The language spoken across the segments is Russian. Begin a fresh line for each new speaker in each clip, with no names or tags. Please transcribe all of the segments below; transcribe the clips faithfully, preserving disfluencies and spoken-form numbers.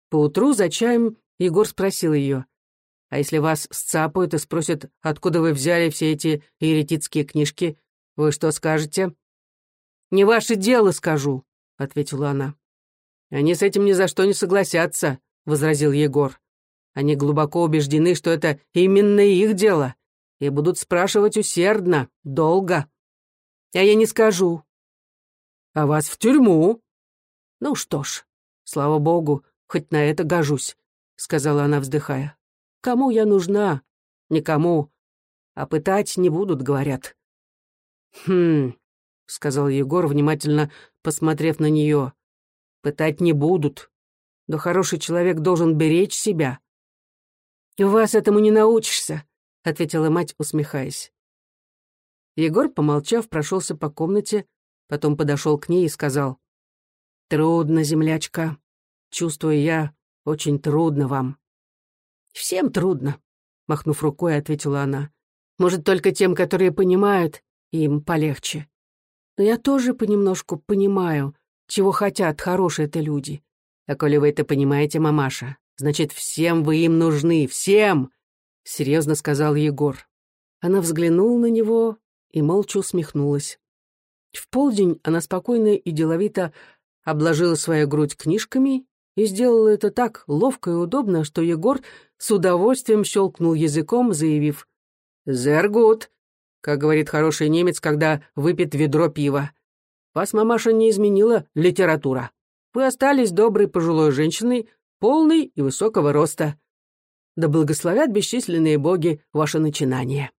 Поутру за чаем Егор спросил ее: «А если вас сцапают и спросят, откуда вы взяли все эти еретицкие книжки, вы что скажете?» «Не ваше дело, скажу», — ответила она. «Они с этим ни за что не согласятся», — возразил Егор. «Они глубоко убеждены, что это именно их дело, и будут спрашивать усердно, долго. А я не скажу». «А вас в тюрьму?» «Ну что ж, слава богу, хоть на это гожусь», — сказала она, вздыхая. «Кому я нужна? Никому. А пытать не будут, говорят». «Хм», — сказал Егор, внимательно посмотрев на нее. «Пытать не будут. Но хороший человек должен беречь себя». «У вас этому не научишься», — ответила мать, усмехаясь. Егор, помолчав, прошелся по комнате, потом подошел к ней и сказал: «Трудно, землячка. Чувствую я, очень трудно вам». «Всем трудно», — махнув рукой, ответила она. «Может, только тем, которые понимают, им полегче. Но я тоже понемножку понимаю, чего хотят хорошие-то люди. А коли вы это понимаете, мамаша, значит, всем вы им нужны, всем!» — серьезно сказал Егор. Она взглянула на него и молча усмехнулась. В полдень она спокойно и деловито обложила свою грудь книжками и сделала это так ловко и удобно, что Егор с удовольствием щелкнул языком, заявив: «Sehr gut», как говорит хороший немец, когда выпьет ведро пива. «Вас, мамаша, не изменила литература. Вы остались доброй пожилой женщиной, полной и высокого роста. Да благословят бесчисленные боги ваше начинание».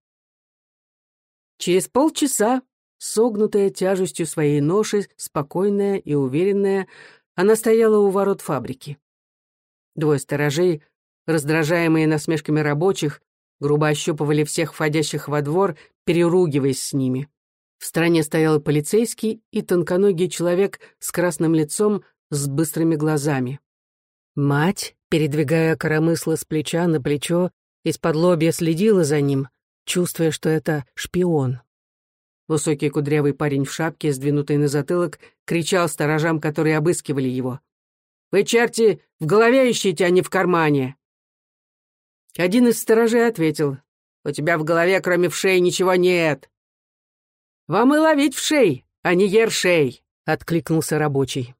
Через полчаса, согнутая тяжестью своей ноши, спокойная и уверенная, она стояла у ворот фабрики. Двое сторожей, раздражаемые насмешками рабочих, грубо ощупывали всех входящих во двор, переругиваясь с ними. В стороне стоял полицейский и тонконогий человек с красным лицом, с быстрыми глазами. Мать, передвигая коромысло с плеча на плечо, из-под лобья следила за ним, чувствуя, что это шпион. Высокий кудрявый парень в шапке, сдвинутой на затылок, кричал сторожам, которые обыскивали его: «Вы, черти, в голове ищите, а не в кармане!» Один из сторожей ответил: «У тебя в голове, кроме вшей, ничего нет». «Вам и ловить вшей, а не ершей», — откликнулся рабочий.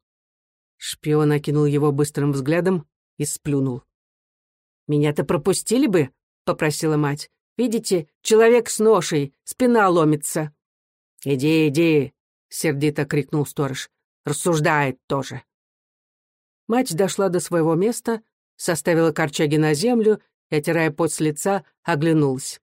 Шпион окинул его быстрым взглядом и сплюнул. «Меня-то пропустили бы», — попросила мать. «Видите, человек с ношей, спина ломится». «Иди, иди», — сердито крикнул сторож. «Рассуждает тоже». Мать дошла до своего места, составила корчаги на землю и, отирая пот с лица, оглянулась.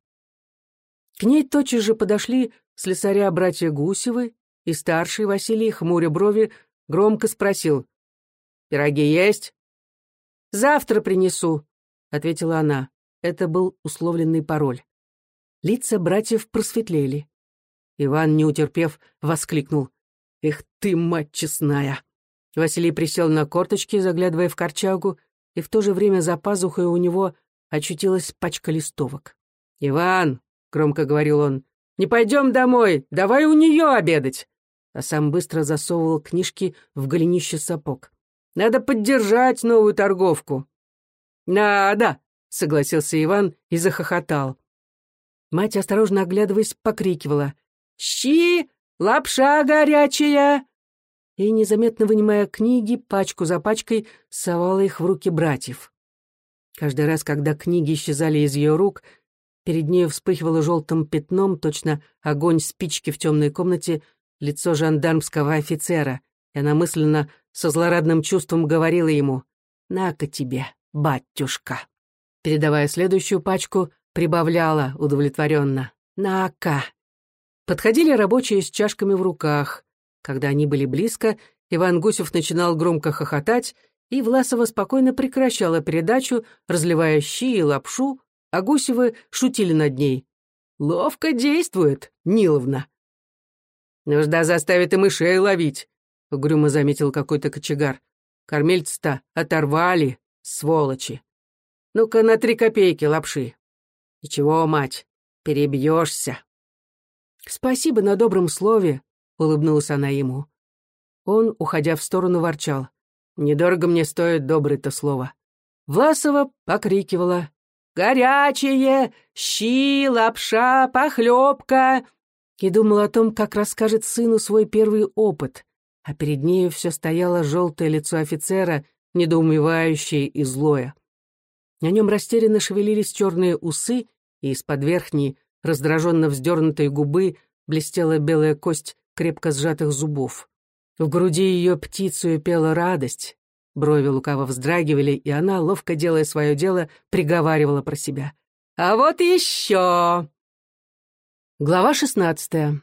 К ней тотчас же подошли слесаря братья Гусевы, и старший Василий, хмуря брови, громко спросил: «Пироги есть?» «Завтра принесу», — ответила она. Это был условленный пароль. Лица братьев просветлели. Иван, не утерпев, воскликнул: «Эх ты, мать честная!» Василий присел на корточки, заглядывая в корчагу, и в то же время за пазухой у него очутилась пачка листовок. «Иван», — громко говорил он, — «не пойдем домой, давай у нее обедать!» А сам быстро засовывал книжки в голенище сапог. «Надо поддержать новую торговку». «Надо!» — согласился Иван и захохотал. Мать, осторожно оглядываясь, покрикивала: «Щи! Лапша горячая!» И, незаметно вынимая книги, пачку за пачкой, совала их в руки братьев. Каждый раз, когда книги исчезали из ее рук, перед нею вспыхивало желтым пятном, точно огонь спички в темной комнате, лицо жандармского офицера, и она мысленно со злорадным чувством говорила ему: «На-ка тебе, батюшка!» Передавая следующую пачку, прибавляла удовлетворенно: «На-ка!» Подходили рабочие с чашками в руках. Когда они были близко, Иван Гусев начинал громко хохотать, и Власова спокойно прекращала передачу, разливая щи и лапшу, а Гусевы шутили над ней. «Ловко действует, Ниловна». «Нужда заставит и мышей ловить», — угрюмо заметил какой-то кочегар. «Кормильца-то оторвали, сволочи. Ну-ка на три копейки лапши». «Ничего, мать, перебьешься». «Спасибо на добром слове», — улыбнулась она ему. Он, уходя в сторону, ворчал: Недорого мне стоит доброе-то слово. Власова покрикивала: «Горячее! Щи, лапша, похлебка!» и думала о том, как расскажет сыну свой первый опыт, а перед нею все стояло желтое лицо офицера, недоумевающее и злое. На нем растерянно шевелились черные усы, и из-под верхней, раздраженно вздернутой губы блестела белая кость крепко сжатых зубов. В груди ее птицею пела радость, брови лукаво вздрагивали, и она, ловко делая свое дело, приговаривала про себя: «А вот еще!» Глава шестнадцатая.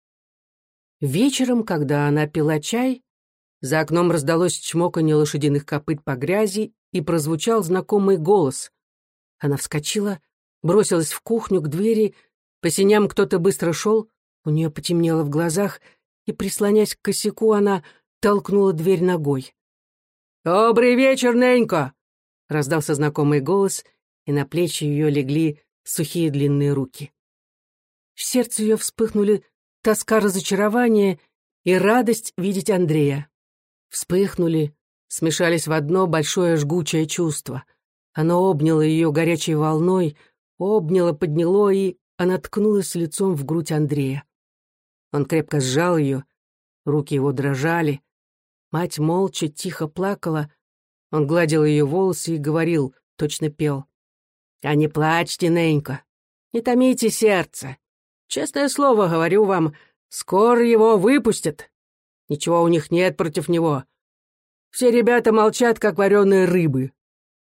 Вечером, когда она пила чай, за окном раздалось чмоканье лошадиных копыт по грязи, и прозвучал знакомый голос. Она вскочила, бросилась в кухню к двери, по сеням кто-то быстро шел, у нее потемнело в глазах, и, прислонясь к косяку, она толкнула дверь ногой. «Добрый вечер, Ненька!» — раздался знакомый голос, и на плечи ее легли сухие длинные руки. В сердце ее вспыхнули тоска разочарования и радость видеть Андрея. Вспыхнули, смешались в одно большое жгучее чувство. Оно обняло ее горячей волной, обняло, подняло, и она ткнулась лицом в грудь Андрея. Он крепко сжал ее, руки его дрожали. Мать молча, тихо плакала. Он гладил ее волосы и говорил, точно пел: «А не плачьте, Ненька, не томите сердце. Честное слово, говорю вам, скоро его выпустят. Ничего у них нет против него. Все ребята молчат, как вареные рыбы».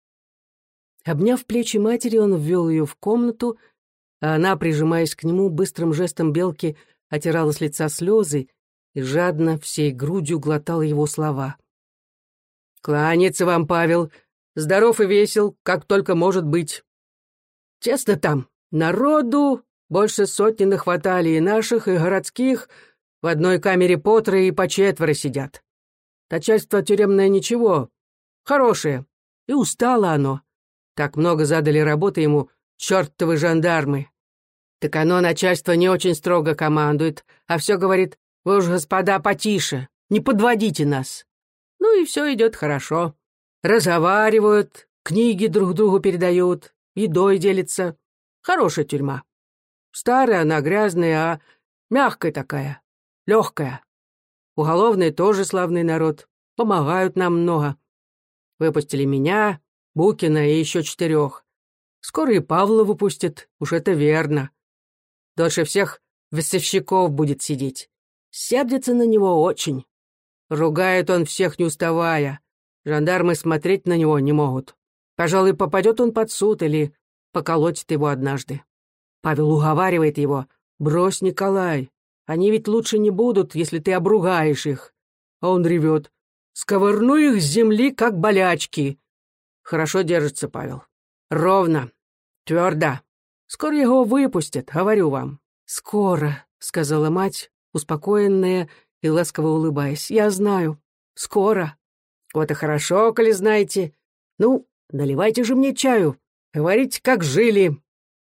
Обняв плечи матери, он ввел ее в комнату, а она, прижимаясь к нему, быстрым жестом белки отирала с лица слезы и жадно всей грудью глотала его слова. «Кланяется вам, Павел, здоров и весел, как только может быть. Честно там, народу больше сотни нахватали, и наших, и городских. В одной камере по трое и по четверо сидят. Начальство тюремное ничего, хорошее, и устало оно. Так много задали работы ему чертовы жандармы. Так оно, начальство, не очень строго командует, а все говорит: вы уж, господа, потише, не подводите нас. Ну и все идет хорошо. Разговаривают, книги друг другу передают, едой делятся. Хорошая тюрьма. Старая она, грязная, а мягкая такая, легкая. Уголовный тоже славный народ, помогают нам много. Выпустили меня, Букина и еще четырех. Скоро и Павла выпустят, уж это верно. Дольше всех весовщиков будет сидеть. Сердится на него очень. Ругает он всех, не уставая. Жандармы смотреть на него не могут. Пожалуй, попадет он под суд или поколотит его однажды. Павел уговаривает его: брось, Николай, они ведь лучше не будут, если ты обругаешь их. А он ревет: сковырну их с земли, как болячки. Хорошо держится Павел. Ровно, твердо. Скоро его выпустят, говорю вам. Скоро, сказала мать, успокоенная и ласково улыбаясь. Я знаю. Скоро. Вот и хорошо, коли знаете. Ну, наливайте же мне чаю. Говорите, как жили.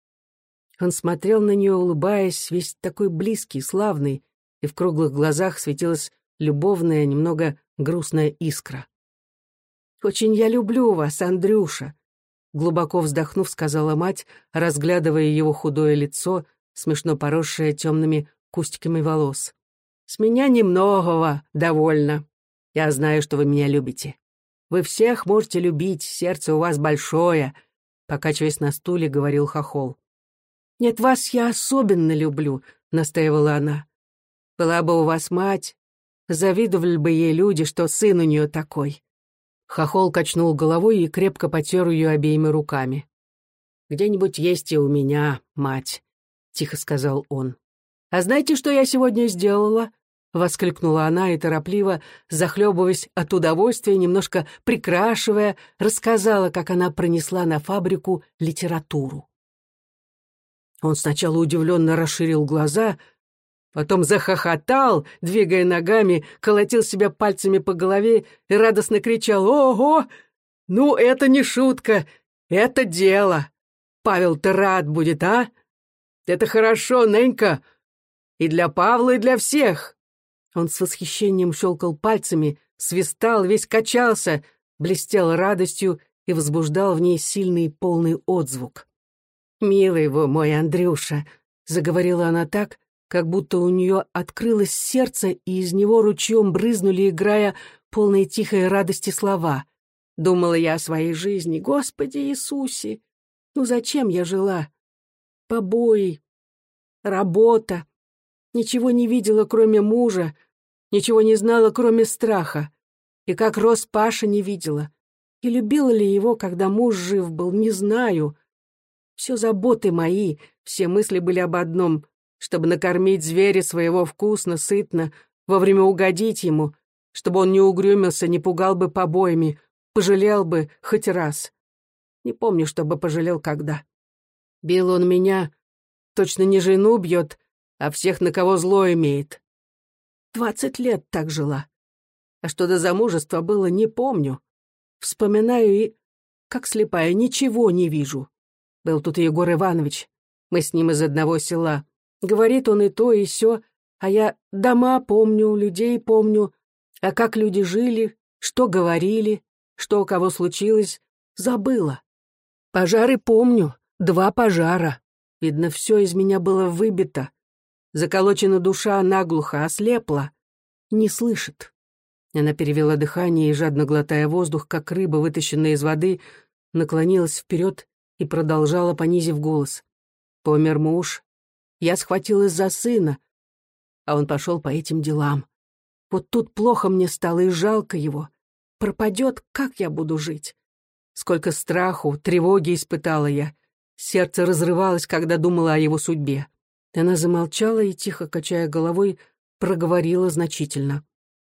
Он смотрел на нее, улыбаясь, весь такой близкий, славный, и в круглых глазах светилась любовная, немного грустная искра. «Очень я люблю вас, Андрюша», — глубоко вздохнув, сказала мать, разглядывая его худое лицо, смешно поросшее темными кустиками волос. «С меня немногого довольно. Я знаю, что вы меня любите. Вы всех можете любить, сердце у вас большое», — покачиваясь на стуле, говорил Хохол. «Нет, вас я особенно люблю», — настаивала она. «Была бы у вас мать, завидовали бы ей люди, что сын у нее такой». Хохол качнул головой и крепко потер ее обеими руками. «Где-нибудь есть и у меня мать», — тихо сказал он. «А знаете, что я сегодня сделала?» — воскликнула она и торопливо, захлебываясь от удовольствия, немножко прикрашивая, рассказала, как она пронесла на фабрику литературу. Он сначала удивленно расширил глаза, потом захохотал, двигая ногами, колотил себя пальцами по голове и радостно кричал: «Ого! Ну, это не шутка, это дело! Павел-то рад будет, а? Это хорошо, Ненька, и для Павла, и для всех!» Он с восхищением щелкал пальцами, свистал, весь качался, блестел радостью и возбуждал в ней сильный полный отзвук. «Милый его мой Андрюша», — заговорила она так, как будто у нее открылось сердце, и из него ручьем брызнули, играя полные тихой радости слова. Думала я о своей жизни. Господи Иисусе! Ну зачем я жила? Побои, работа. Ничего не видела, кроме мужа, ничего не знала, кроме страха. И как рос Паша, не видела. И любила ли его, когда муж жив был, не знаю. Все заботы мои, все мысли были об одном, чтобы накормить зверя своего вкусно, сытно, вовремя угодить ему, чтобы он не угрюмился, не пугал бы побоями, пожалел бы хоть раз. Не помню, чтобы пожалел когда. Бил он меня, точно не жену бьет, а всех, на кого зло имеет. Двадцать лет так жила. А что до замужества было, не помню. Вспоминаю и, как слепая, ничего не вижу. Был тут Егор Иванович. Мы с ним из одного села. Говорит он и то, и сё, а я дома помню, людей помню, а как люди жили, что говорили, что у кого случилось, забыла. Пожары помню, два пожара. Видно, все из меня было выбито. Заколочена душа наглухо, ослепла. Не слышит. Она перевела дыхание и, жадно глотая воздух, как рыба, вытащенная из воды, наклонилась вперед и продолжала, понизив голос. Помер муж. Я схватилась за сына, а он пошел по этим делам. Вот тут плохо мне стало и жалко его. Пропадет, как я буду жить? Сколько страху, тревоги испытала я. Сердце разрывалось, когда думала о его судьбе. Она замолчала и, тихо качая головой, проговорила значительно.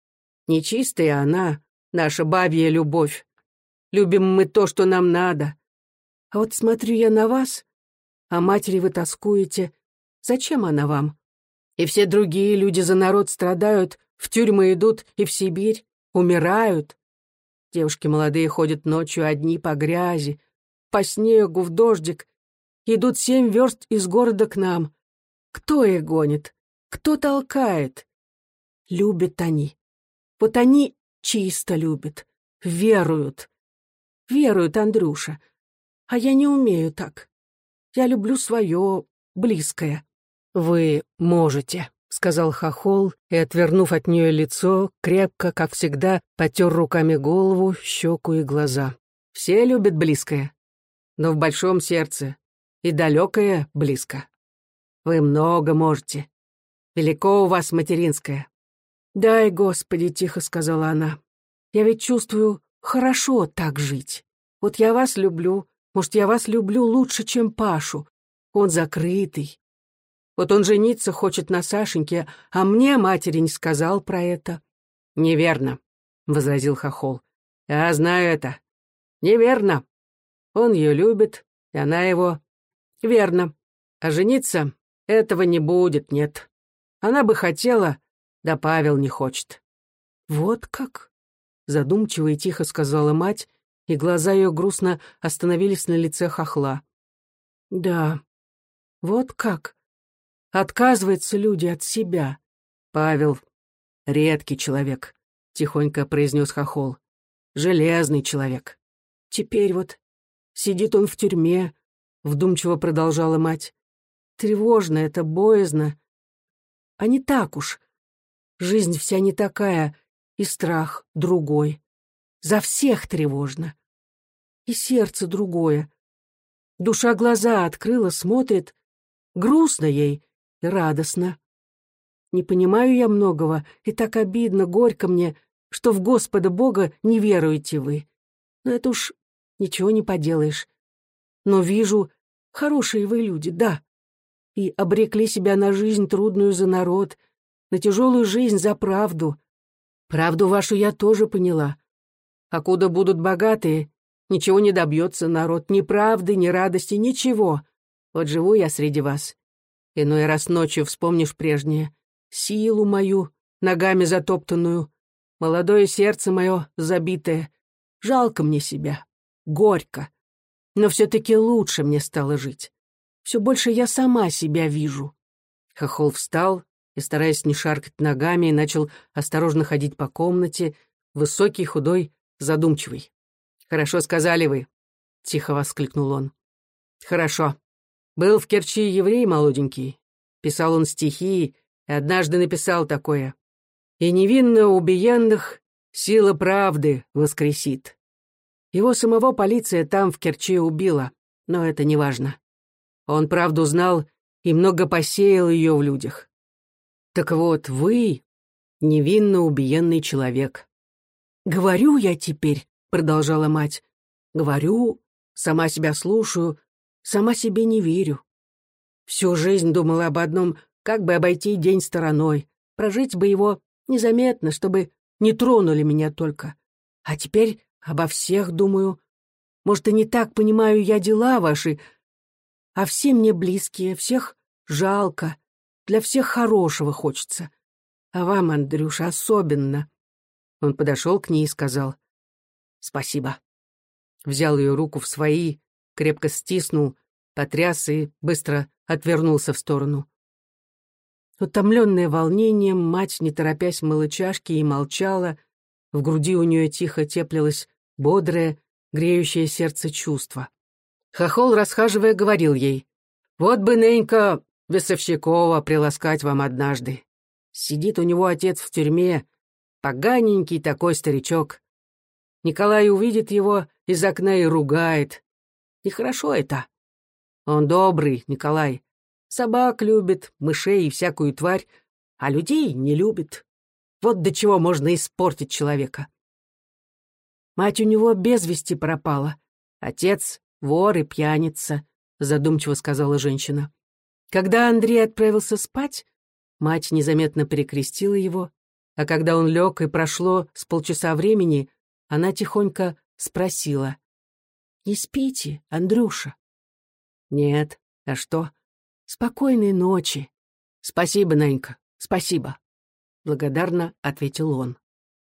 Нечистая она, наша бабья любовь. Любим мы то, что нам надо. А вот смотрю я на вас, а матери вы тоскуете. Зачем она вам? И все другие люди за народ страдают, в тюрьмы идут и в Сибирь, умирают. Девушки молодые ходят ночью одни по грязи, по снегу, в дождик, идут семь верст из города к нам. Кто их гонит? Кто толкает? Любят они. Вот они чисто любят, веруют. Веруют, Андрюша. А я не умею так. Я люблю свое, близкое. Вы можете, — сказал Хохол, и, отвернув от нее лицо, крепко, как всегда, потер руками голову, щеку и глаза. Все любят близкое, но в большом сердце, и далекое близко. Вы много можете. Велико у вас материнское. «Дай, Господи», — тихо сказала она. «Я ведь чувствую, хорошо так жить. Вот я вас люблю, может, я вас люблю лучше, чем Пашу. Он закрытый. Вот он жениться хочет на Сашеньке, а мне матери не сказал про это». «Неверно», — возразил Хохол. «Я знаю это. Неверно. Он ее любит, и она его. Верно. А жениться этого не будет, нет. Она бы хотела, да Павел не хочет». «Вот как?» — задумчиво и тихо сказала мать, и глаза ее грустно остановились на лице Хохла. «Да, вот как? Отказываются люди от себя». «Павел — редкий человек», — тихонько произнес Хохол. «Железный человек. Теперь вот сидит он в тюрьме», — вдумчиво продолжала мать. «Тревожно это, боязно. А не так уж. Жизнь вся не такая, и страх другой. За всех тревожно. И сердце другое. Душа глаза открыла, смотрит. Грустно ей и радостно. Не понимаю я многого, и так обидно, горько мне, что в Господа Бога не веруете вы. Но это уж ничего не поделаешь. Но вижу, хорошие вы люди, да. И обрекли себя на жизнь трудную за народ, на тяжелую жизнь за правду. Правду вашу я тоже поняла. А куда будут богатые, ничего не добьется народ, ни правды, ни радости, ничего. Вот живу я среди вас. Иной раз ночью вспомнишь прежнее. Силу мою, ногами затоптанную, молодое сердце мое забитое. Жалко мне себя, горько. Но все-таки лучше мне стало жить. Все больше я сама себя вижу». Хохол встал и, стараясь не шаркать ногами, начал осторожно ходить по комнате, высокий, худой, задумчивый. «Хорошо сказали вы», — тихо воскликнул он. «Хорошо. Был в Керчи еврей молоденький. Писал он стихи, и однажды написал такое: «И невинно убиенных сила правды воскресит». Его самого полиция там, в Керчи, убила, но это не важно. Он правду знал и много посеял ее в людях. Так вот, вы — невинно убиенный человек. «Говорю я теперь», — продолжала мать, — «говорю, сама себя слушаю, сама себе не верю. Всю жизнь думала об одном, как бы обойти день стороной, прожить бы его незаметно, чтобы не тронули меня только. А теперь обо всех думаю. Может, и не так понимаю я дела ваши, а все мне близкие, всех жалко, для всех хорошего хочется. А вам, Андрюша, особенно». Он подошел к ней и сказал: «Спасибо». Взял ее руку в свои, крепко стиснул, потряс и быстро отвернулся в сторону. Утомленная волнением, мать, не торопясь, мыла чашки и молчала. В груди у нее тихо теплилось бодрое, греющее сердце чувство. Хохол, расхаживая, говорил ей: «Вот бы, Ненька, Весовщикова приласкать вам однажды. Сидит у него отец в тюрьме, поганенький такой старичок. Николай увидит его из окна и ругает. Нехорошо это. Он добрый, Николай. Собак любит, мышей и всякую тварь, а людей не любит. Вот до чего можно испортить человека. Мать у него без вести пропала. Отец — вор и пьяница», — задумчиво сказала женщина. Когда Андрей отправился спать, мать незаметно перекрестила его, а когда он лег и прошло с полчаса времени, она тихонько спросила: «Не спите, Андрюша?» «Нет. А что?» «Спокойной ночи». «Спасибо, Нанька, спасибо», — благодарно ответил он.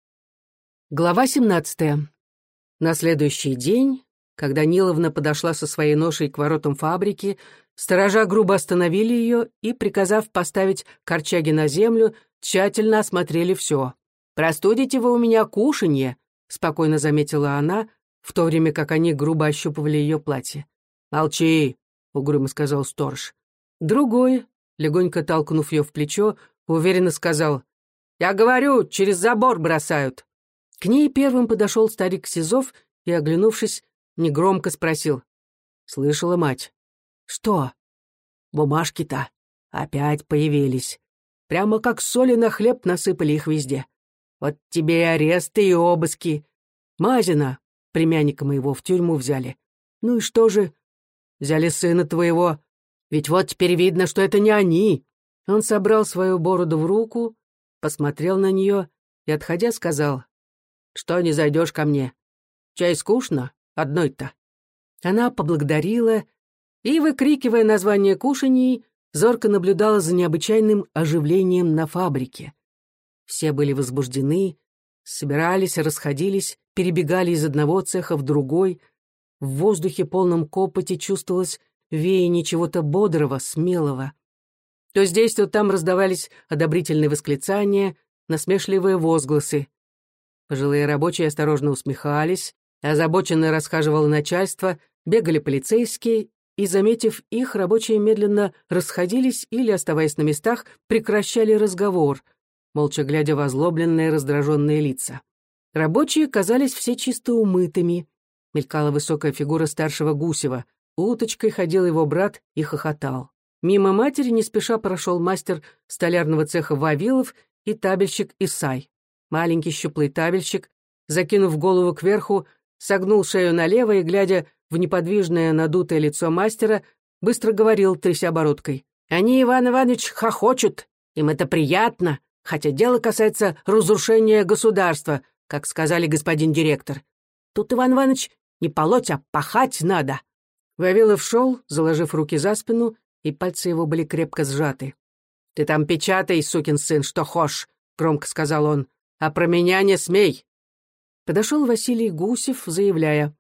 Глава семнадцатая. На следующий день, когда Ниловна подошла со своей ношей к воротам фабрики, сторожа грубо остановили ее и, приказав поставить корчаги на землю, тщательно осмотрели все. «Простудите вы у меня кушанье», — спокойно заметила она, в то время как они грубо ощупывали ее платье. «Молчи», — угрюмо сказал сторож. Другой, легонько толкнув ее в плечо, уверенно сказал: «Я говорю, через забор бросают». К ней первым подошел старик Сизов и, оглянувшись, негромко спросил: «Слышала, мать?» «Что?» «Бумажки-то опять появились. Прямо как соли на хлеб насыпали их везде. Вот тебе и аресты, и обыски. Мазина, племянника моего, в тюрьму взяли. Ну и что же? Взяли сына твоего. Ведь вот теперь видно, что это не они». Он собрал свою бороду в руку, посмотрел на нее и, отходя, сказал: «Что не зайдешь ко мне? Чай скучно? Одной-то». Она поблагодарила и, выкрикивая название кушаний, зорко наблюдала за необычайным оживлением на фабрике. Все были возбуждены, собирались, расходились, перебегали из одного цеха в другой. В воздухе, полном копоти, чувствовалось веяние чего-то бодрого, смелого. То здесь, то там раздавались одобрительные восклицания, насмешливые возгласы. Пожилые рабочие осторожно усмехались, озабоченно расхаживало начальство, бегали полицейские, и, заметив их, рабочие медленно расходились или, оставаясь на местах, прекращали разговор, молча глядя в озлобленные, раздраженные лица. Рабочие казались все чисто умытыми. Мелькала высокая фигура старшего Гусева. Уточкой ходил его брат и хохотал. Мимо матери не спеша прошел мастер столярного цеха Вавилов и табельщик Исай. Маленький щуплый табельщик, закинув голову кверху, согнул шею налево и, глядя в неподвижное надутое лицо мастера, быстро говорил, тряся бородкой: «Они, Иван Иванович, хохочут. Им это приятно, хотя дело касается разрушения государства, как сказали господин директор. Тут, Иван Иванович, не полоть, а пахать надо». Вавилов шел, заложив руки за спину, и пальцы его были крепко сжаты. «Ты там печатай, сукин сын, что хошь», — громко сказал он, — «а про меня не смей». Подошел Василий Гусев, заявляя: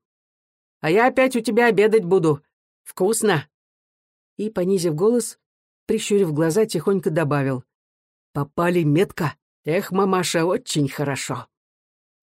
«А я опять у тебя обедать буду. Вкусно!» И, понизив голос, прищурив глаза, тихонько добавил: «Попали метко. Эх, мамаша, очень хорошо».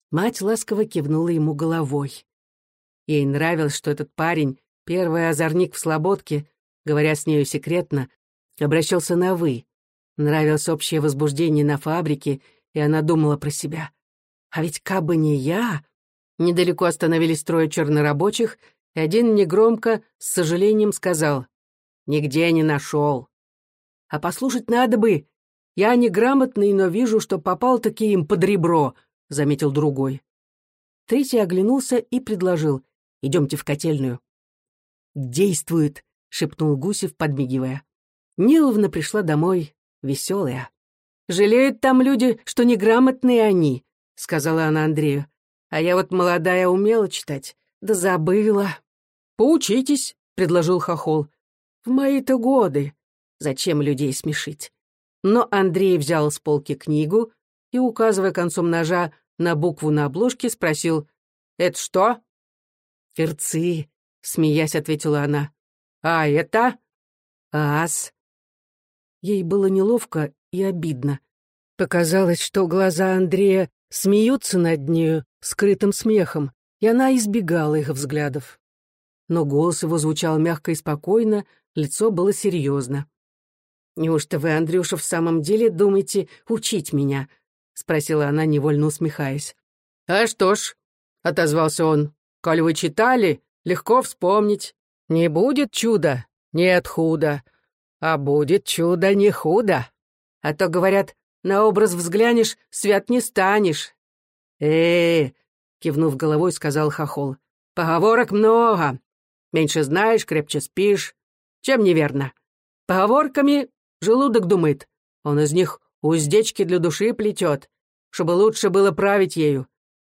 Мать ласково кивнула ему головой. Ей нравилось, что этот парень, первый озорник в Слободке, говоря с нею секретно, обращался на «вы». Нравилось общее возбуждение на фабрике, и она думала про себя. А ведь кабы не я... Недалеко остановились трое чернорабочих, и один негромко, с сожалением сказал: «Нигде не нашел». «А послушать надо бы. Я неграмотный, но вижу, что попал-таки им под ребро», — заметил другой. Третий оглянулся и предложил: «Идемте в котельную». «Действует», — шепнул Гусев, подмигивая. Ниловна пришла домой, веселая. «Жалеют там люди, что неграмотные они», — сказала она Андрею. «А я вот молодая умела читать, да забыла». «Поучитесь», — предложил Хохол. «В мои-то годы. Зачем людей смешить?» Но Андрей взял с полки книгу и, указывая концом ножа на букву на обложке, спросил: «Это что?» «Перцы», — смеясь, ответила она. «А это?» «Ас». Ей было неловко и обидно. Показалось, что глаза Андрея смеются над нею скрытым смехом, и она избегала их взглядов. Но голос его звучал мягко и спокойно, лицо было серьезно. «Неужто вы, Андрюша, в самом деле думаете учить меня?» — спросила она, невольно усмехаясь. «А что ж», — отозвался он, — «коль вы читали, легко вспомнить. Не будет чуда, нет худо, а будет чудо не худо. А то, говорят, на образ взглянешь, свят не станешь». «Э-э-э», кивнув головой, сказал Хохол, — «поговорок много. Меньше знаешь, крепче спишь. Чем неверно? Поговорками желудок думает. Он из них уздечки для души плетет, чтобы лучше было править ею.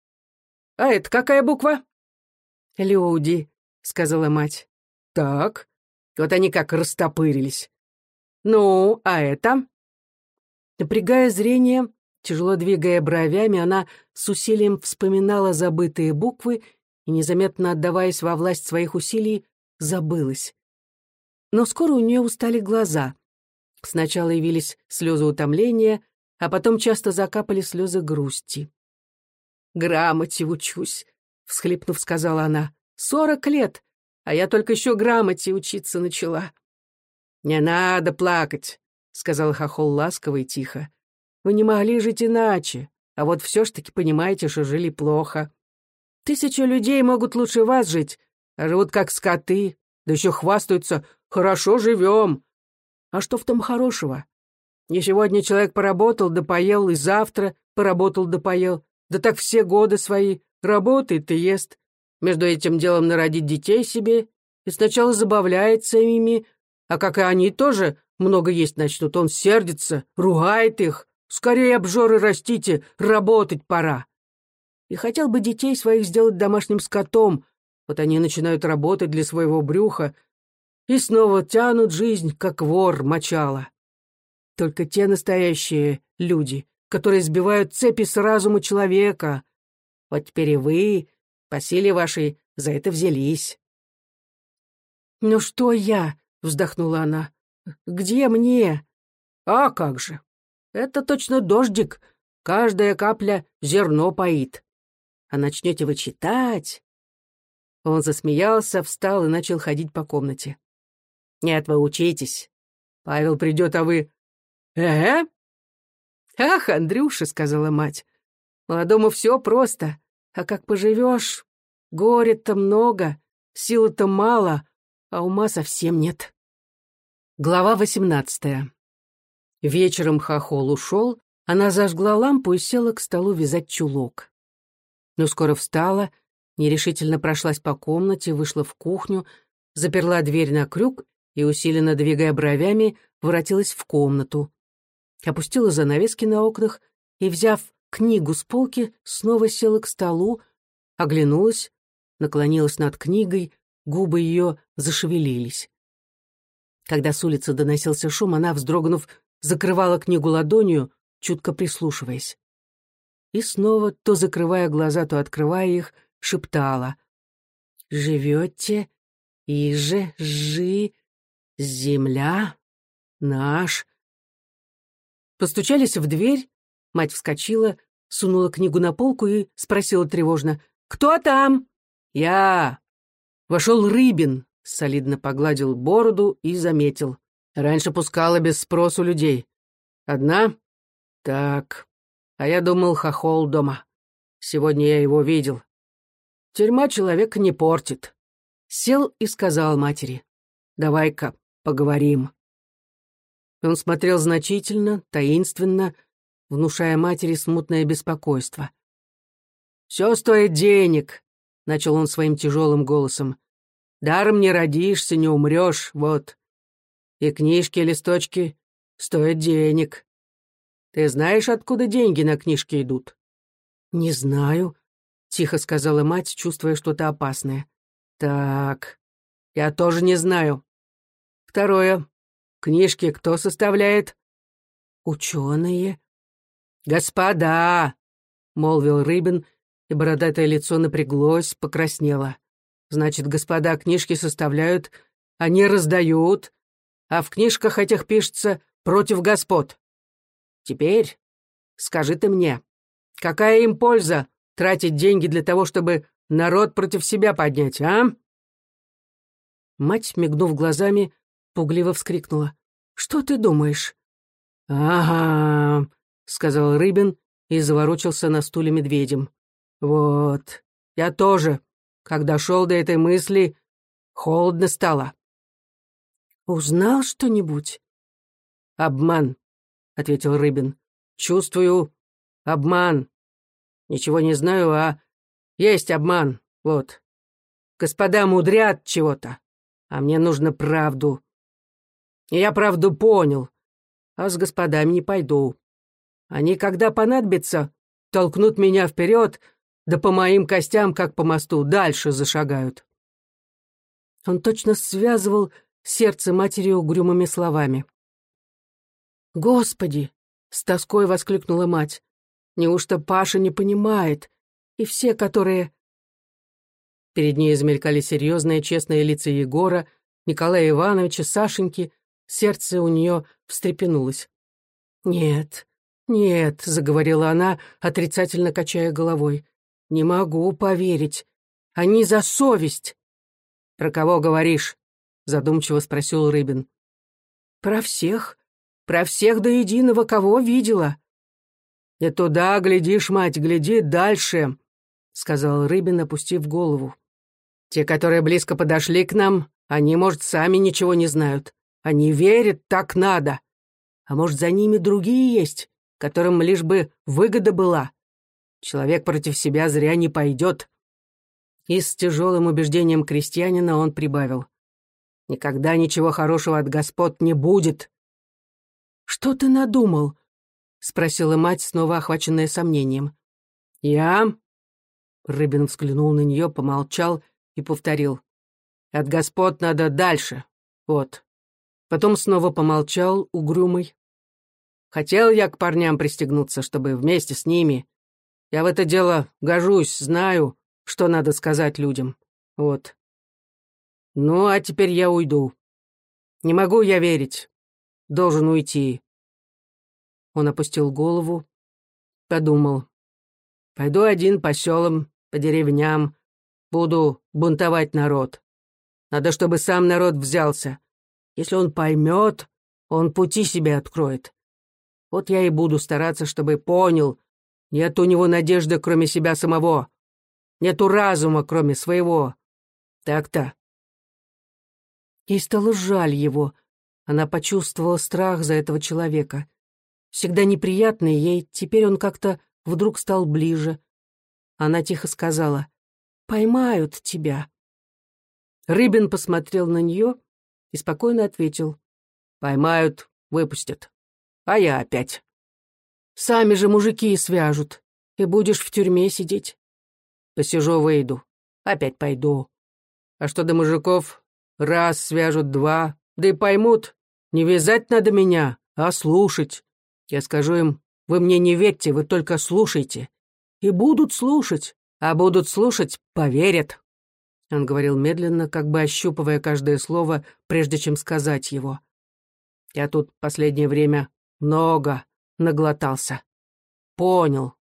А это какая буква?» «Люди», — сказала мать. «Так, вот они как растопырились. Ну, а это?» Напрягая зрение, тяжело двигая бровями, она с усилием вспоминала забытые буквы и, незаметно отдаваясь во власть своих усилий, забылась. Но скоро у нее устали глаза. Сначала явились слезы утомления, а потом часто закапали слезы грусти. «Грамоте учусь», — всхлипнув, сказала она. «Сорок лет, а я только еще грамоте учиться начала». «Не надо плакать», — сказал Хохол ласково и тихо. «Вы не могли жить иначе, а вот все ж таки понимаете, что жили плохо. Тысячи людей могут лучше вас жить, а живут как скоты, да еще хвастаются: хорошо живем. А что в том хорошего? Не сегодня человек поработал да поел, и завтра поработал да поел, да так все годы свои работает и ест. Между этим делом народить детей себе, и сначала забавляется ими, а как и они тоже много есть начнут, он сердится, ругает их. Скорее, обжоры, растите, работать пора. И хотел бы детей своих сделать домашним скотом, вот они начинают работать для своего брюха и снова тянут жизнь, как вор мочало. Только те настоящие люди, которые сбивают цепи с разума человека. Вот теперь и вы, по силе вашей, за это взялись». «Ну что я?» — вздохнула она. «Где мне?» «А как же? Это точно дождик. Каждая капля зерно поит. А начнете вы читать...» Он засмеялся, встал и начал ходить по комнате. «Нет, вы учитесь. Павел придет, а вы...» «Э-э?» «Ах, Андрюша», — сказала мать, — «молодому все просто, а как поживешь, горя-то много, силы-то мало, а ума совсем нет». Глава восемнадцатая. Вечером Хохол ушел, она зажгла лампу и села к столу вязать чулок. Но скоро встала, нерешительно прошлась по комнате, вышла в кухню, заперла дверь на крюк и, усиленно двигая бровями, воротилась в комнату. Опустила занавески на окнах и, взяв книгу с полки, снова села к столу, оглянулась, наклонилась над книгой, губы ее зашевелились. Когда с улицы доносился шум, она, вздрогнув, закрывала книгу ладонью, чутко прислушиваясь. И снова, то закрывая глаза, то открывая их, шептала: «Живете, иже, жи, земля, наш». Постучались в дверь, мать вскочила, сунула книгу на полку и спросила тревожно: «Кто там?» «Я». Вошел Рыбин, солидно погладил бороду и заметил: «Раньше пускала без спросу людей. Одна? Так. А я думал, хохол дома. Сегодня я его видел. Тюрьма человека не портит». Сел и сказал матери: «Давай-ка поговорим». Он смотрел значительно, таинственно, внушая матери смутное беспокойство. «Все стоит денег», — начал он своим тяжелым голосом. «Даром не родишься, не умрешь, вот. И книжки, листочки стоят денег. Ты знаешь, откуда деньги на книжки идут?» «Не знаю», — тихо сказала мать, чувствуя что-то опасное. «Так, я тоже не знаю. Второе. Книжки кто составляет?» «Ученые». «Господа!» — молвил Рыбин, и бородатое лицо напряглось, покраснело. «Значит, господа книжки составляют, они раздают, а в книжках этих пишется «против господ». Теперь скажи ты мне, какая им польза тратить деньги для того, чтобы народ против себя поднять, а?» Мать, мигнув глазами, пугливо вскрикнула: «Что ты думаешь?» «Ага», — сказал Рыбин и заворочился на стуле медведем. «Вот, я тоже, когда шел до этой мысли, холодно стало». «Узнал что-нибудь?» «Обман», — ответил Рыбин. «Чувствую обман. Ничего не знаю, а есть обман, вот. Господа мудрят чего-то, а мне нужно правду. И я правду понял, а с господами не пойду. Они, когда понадобится, толкнут меня вперед, да по моим костям, как по мосту, дальше зашагают». Он точно связывал сердце матери угрюмыми словами. «Господи!» — с тоской воскликнула мать. «Неужто Паша не понимает? И все, которые...» Перед ней замелькали серьезные, честные лица Егора, Николая Ивановича, Сашеньки. Сердце у нее встрепенулось. «Нет, нет», — заговорила она, отрицательно качая головой. «Не могу поверить. Они за совесть». «Про кого говоришь?» — задумчиво спросил Рыбин. «Про всех. Про всех до единого, кого видела». «Не туда глядишь, мать, гляди дальше», — сказал Рыбин, опустив голову. «Те, которые близко подошли к нам, они, может, сами ничего не знают. Они верят, так надо. А может, за ними другие есть, которым лишь бы выгода была. Человек против себя зря не пойдет». И с тяжелым убеждением крестьянина он прибавил: «Никогда ничего хорошего от господ не будет». «Что ты надумал?» — спросила мать, снова охваченная сомнением. «Я?» — Рыбин взглянул на нее, помолчал и повторил: «От господ надо дальше, вот». Потом снова помолчал, угрюмый. «Хотел я к парням пристегнуться, чтобы вместе с ними. Я в это дело гожусь, знаю, что надо сказать людям. Вот. Ну, а теперь я уйду. Не могу я верить. Должен уйти». Он опустил голову, подумал: «Пойду один по селам, по деревням, буду бунтовать народ. Надо, чтобы сам народ взялся. Если он поймет, он пути себе откроет. Вот я и буду стараться, чтобы понял, нет у него надежды, кроме себя самого. Нету разума, кроме своего. Так-то». Ей стало жаль его. Она почувствовала страх за этого человека. Всегда неприятный ей, теперь он как-то вдруг стал ближе. Она тихо сказала: «Поймают тебя». Рыбин посмотрел на нее и спокойно ответил: «Поймают, выпустят. А я опять. Сами же мужики и свяжут, и будешь в тюрьме сидеть». «Посижу, выйду. Опять пойду. А что до мужиков? Раз свяжут, два, да и поймут. Не вязать надо меня, а слушать. Я скажу им: вы мне не верьте, вы только слушайте. И будут слушать, а будут слушать, поверят». Он говорил медленно, как бы ощупывая каждое слово, прежде чем сказать его. «Я тут последнее время много наглотался. Понял,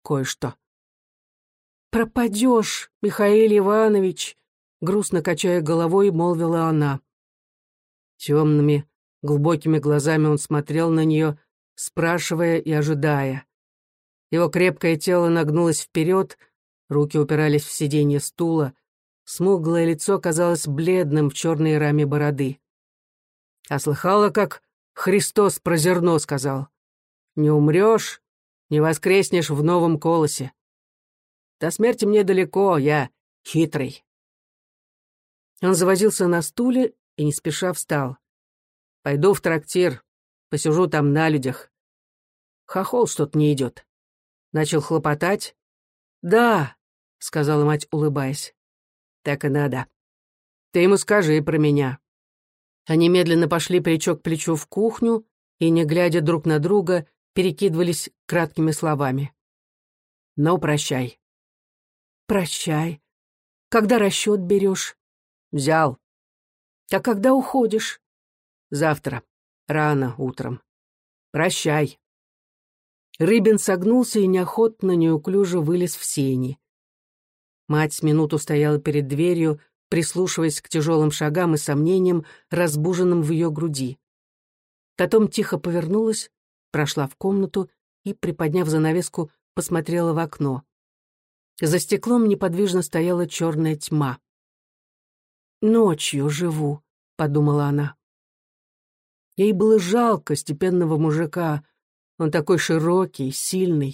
кое-что». «Пропадешь, Михаил Иванович», — грустно качая головой, молвила она. Темными, глубокими глазами он смотрел на нее, спрашивая и ожидая. Его крепкое тело нагнулось вперед, руки упирались в сиденье стула, смуглое лицо казалось бледным в черной раме бороды. «А слыхала, как Христос про зерно сказал? Не умрешь, не воскреснешь в новом колосе. До смерти мне далеко, я хитрый». Он завозился на стуле и не спеша встал. «Пойду в трактир, посижу там на людях. Хохол что-то не идет». Начал хлопотать. «Да», — сказала мать, улыбаясь. «Так и надо. Ты ему скажи про меня». Они медленно пошли плечо к плечу в кухню и, не глядя друг на друга, перекидывались краткими словами. «Ну, прощай». «Прощай. Когда расчет берешь?» «Взял». «А когда уходишь?» «Завтра. Рано утром. Прощай». Рыбин согнулся и неохотно, неуклюже вылез в сени. Мать с минуту стояла перед дверью, прислушиваясь к тяжелым шагам и сомнениям, разбуженным в ее груди. Потом тихо повернулась, прошла в комнату и, приподняв занавеску, посмотрела в окно. За стеклом неподвижно стояла черная тьма. «Ночью живу», — подумала она. Ей было жалко степенного мужика. Он такой широкий, сильный.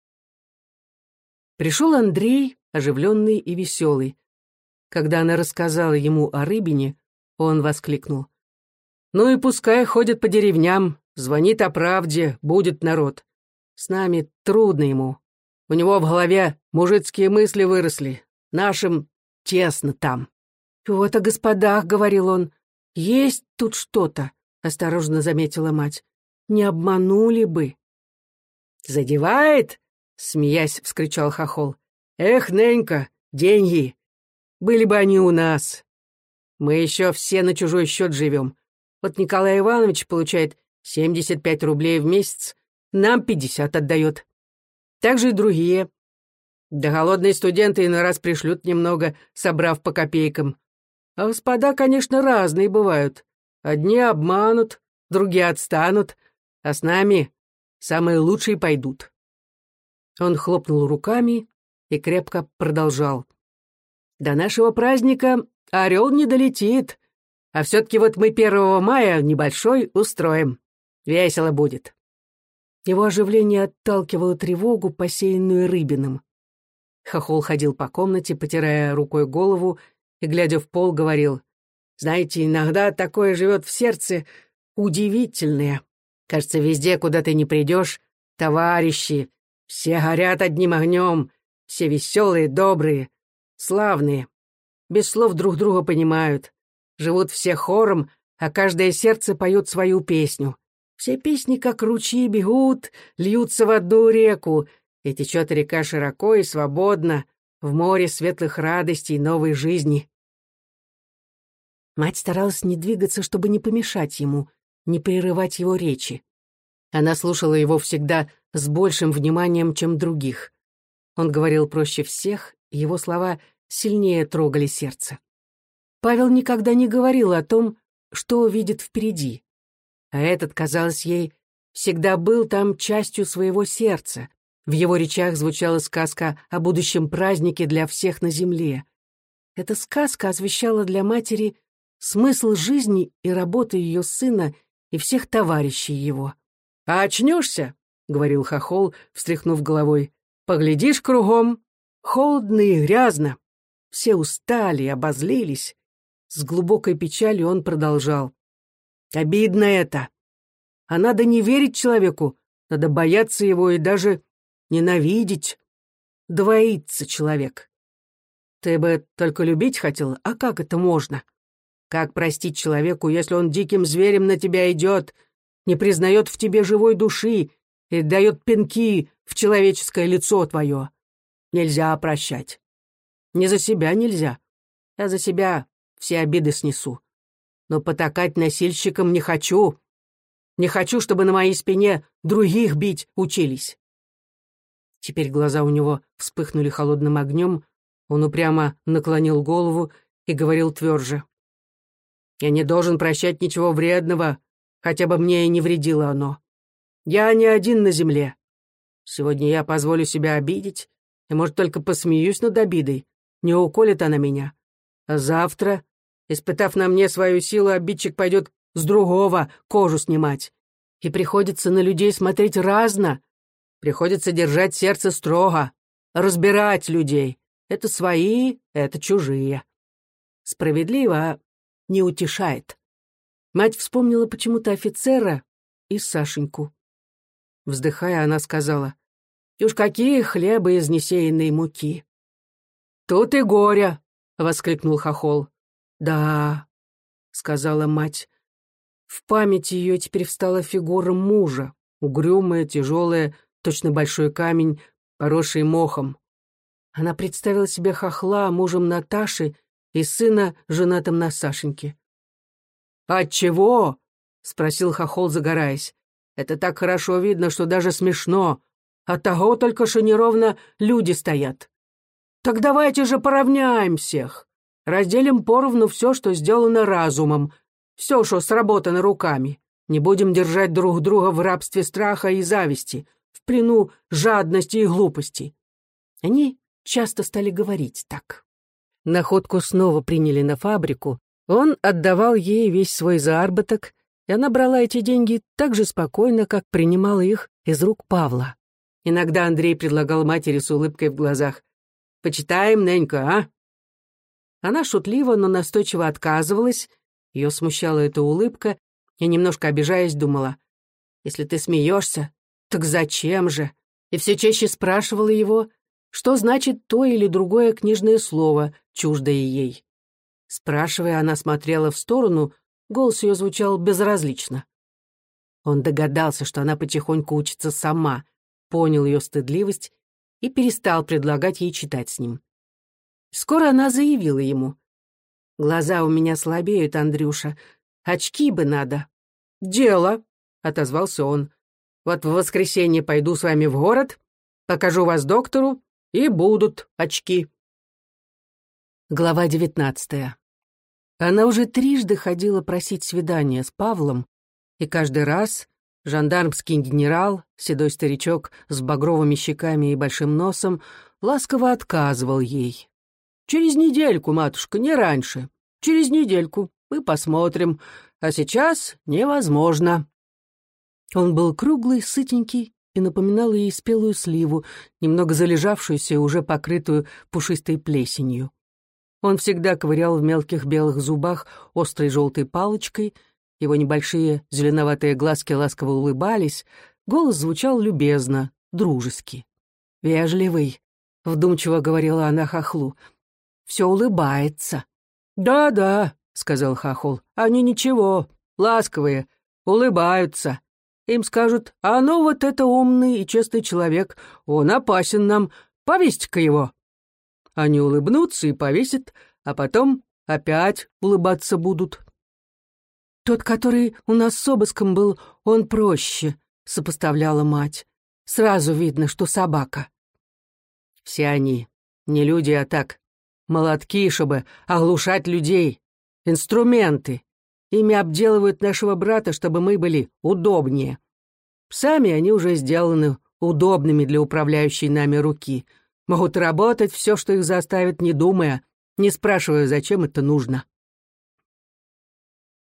Пришел Андрей, оживленный и веселый. Когда она рассказала ему о Рыбине, он воскликнул. «Ну и пускай ходит по деревням, звонит о правде, будет народ. С нами трудно ему. У него в голове мужицкие мысли выросли. Нашим тесно там». «Вот о господах», — говорил он. «Есть тут что-то», — осторожно заметила мать. «Не обманули бы».
«Задевает?» — смеясь, вскричал Хохол. «Эх, Ненька, деньги! Были бы они у нас. Мы еще все на чужой счет живем. Вот Николай Иванович получает семьдесят пять рублей в месяц, нам пятьдесят отдает. Так же и другие. Да голодные студенты иной раз пришлют немного, собрав по копейкам. А господа, конечно, разные бывают. Одни обманут, другие отстанут, а с нами самые лучшие пойдут».
Он хлопнул руками и крепко продолжал.
«До нашего праздника орел не долетит, а все-таки вот мы первого мая небольшой устроим. Весело будет».
Его оживление отталкивало тревогу, посеянную Рыбиным.
Хохол ходил по комнате, потирая рукой голову, и, глядя в пол, говорил: «Знаете, иногда такое живет в сердце удивительное. Кажется, везде, куда ты не придешь, товарищи, все горят одним огнем, все веселые, добрые, славные, без слов друг друга понимают, живут все хором, а каждое сердце поет свою песню. Все песни, как ручьи, бегут, льются в одну реку, и течет река широко и свободно, в море светлых радостей и новой жизни».
Мать старалась не двигаться, чтобы не помешать ему, не прерывать его речи. Она слушала его всегда с большим вниманием, чем других. Он говорил проще всех, и его слова сильнее трогали сердце. Павел никогда не говорил о том, что видит впереди. А этот, казалось ей, всегда был там частью своего сердца. В его речах звучала сказка о будущем празднике для всех на земле. Эта сказка освещала для матери смысл жизни и работы ее сына и всех товарищей его.
«А очнешься, — говорил Хохол, встряхнув головой, — поглядишь кругом, холодно и грязно. Все устали, обозлились».
С глубокой печалью он продолжал.
«Обидно это. А надо не верить человеку, надо бояться его и даже ненавидеть. Двоится человек. Ты бы только любить хотел, а как это можно? Как простить человеку, если он диким зверем на тебя идет, не признает в тебе живой души и дает пинки в человеческое лицо твое? Нельзя прощать. Не за себя нельзя. Я за себя все обиды снесу. Но потакать носильщикам не хочу. Не хочу, чтобы на моей спине других бить учились».
Теперь глаза у него вспыхнули холодным огнем, он упрямо наклонил голову и говорил тверже. «Я не должен прощать ничего вредного, хотя бы мне и не вредило оно. Я не один на земле. Сегодня я позволю себя обидеть, и, может, только посмеюсь над обидой, не уколет она меня. А завтра, испытав на мне свою силу, обидчик пойдет с другого кожу снимать. И приходится на людей смотреть разно, приходится держать сердце строго, разбирать людей. Это свои, это чужие. Справедливо не утешает». Мать вспомнила почему-то офицера и Сашеньку. Вздыхая, она сказала, «И уж какие хлебы из несеянной муки!» «Тут и горе!» — воскликнул Хохол. «Да», — сказала мать. В памяти ее теперь встала фигура мужа, угрюмая, тяжелая, точно большой камень, поросший мохом. Она представила себе Хохла мужем Наташи и сына, женатым на Сашеньке. «Отчего?» — спросил Хохол, загораясь. «Это так хорошо видно, что даже смешно. От того только, что неровно люди стоят. Так давайте же поравняем всех. Разделим поровну все, что сделано разумом, все, что сработано руками. Не будем держать друг друга в рабстве страха и зависти, в плену жадности и глупости». Они часто стали говорить так. Находку снова приняли на фабрику. Он отдавал ей весь свой заработок, и она брала эти деньги так же спокойно, как принимала их из рук Павла. Иногда Андрей предлагал матери с улыбкой в глазах: «Почитаем, Ненька, а?» Она шутливо, но настойчиво отказывалась, ее смущала эта улыбка, и, немножко обижаясь, думала: «Если ты смеешься, так зачем же?» И все чаще спрашивала его, что значит то или другое книжное слово, чуждое ей. Спрашивая, она смотрела в сторону, голос ее звучал безразлично. Он догадался, что она потихоньку учится сама, понял ее стыдливость и перестал предлагать ей читать с ним. Скоро она заявила ему: «Глаза у меня слабеют, Андрюша, очки бы надо». «Дело», — отозвался он. «Вот в воскресенье пойду с вами в город, покажу вас доктору, и будут очки». Глава девятнадцатая. Она уже трижды ходила просить свидания с Павлом, и каждый раз жандармский генерал, седой старичок с багровыми щеками и большим носом, ласково отказывал ей. «Через недельку, матушка, не раньше. Через недельку. Мы посмотрим. А сейчас невозможно». Он был круглый, сытенький и напоминал ей спелую сливу, немного залежавшуюся и уже покрытую пушистой плесенью. Он всегда ковырял в мелких белых зубах острой желтой палочкой, его небольшие зеленоватые глазки ласково улыбались, голос звучал любезно, дружески. «Вежливый», — вдумчиво говорила она Хохлу, — «все улыбается». «Да-да», — сказал Хохол, — «они ничего, ласковые, улыбаются. Им скажут: а ну вот это умный и честный человек, он опасен нам, повесьте-ка его». Они улыбнутся и повесят, а потом опять улыбаться будут. «Тот, который у нас с обыском был, он проще», — сопоставляла мать. «Сразу видно, что собака». «Все они не люди, а так, молотки, чтобы оглушать людей, инструменты. Ими обделывают нашего брата, чтобы мы были удобнее. Сами они уже сделаны удобными для управляющей нами руки. Могут работать все, что их заставит, не думая, не спрашивая, зачем это нужно».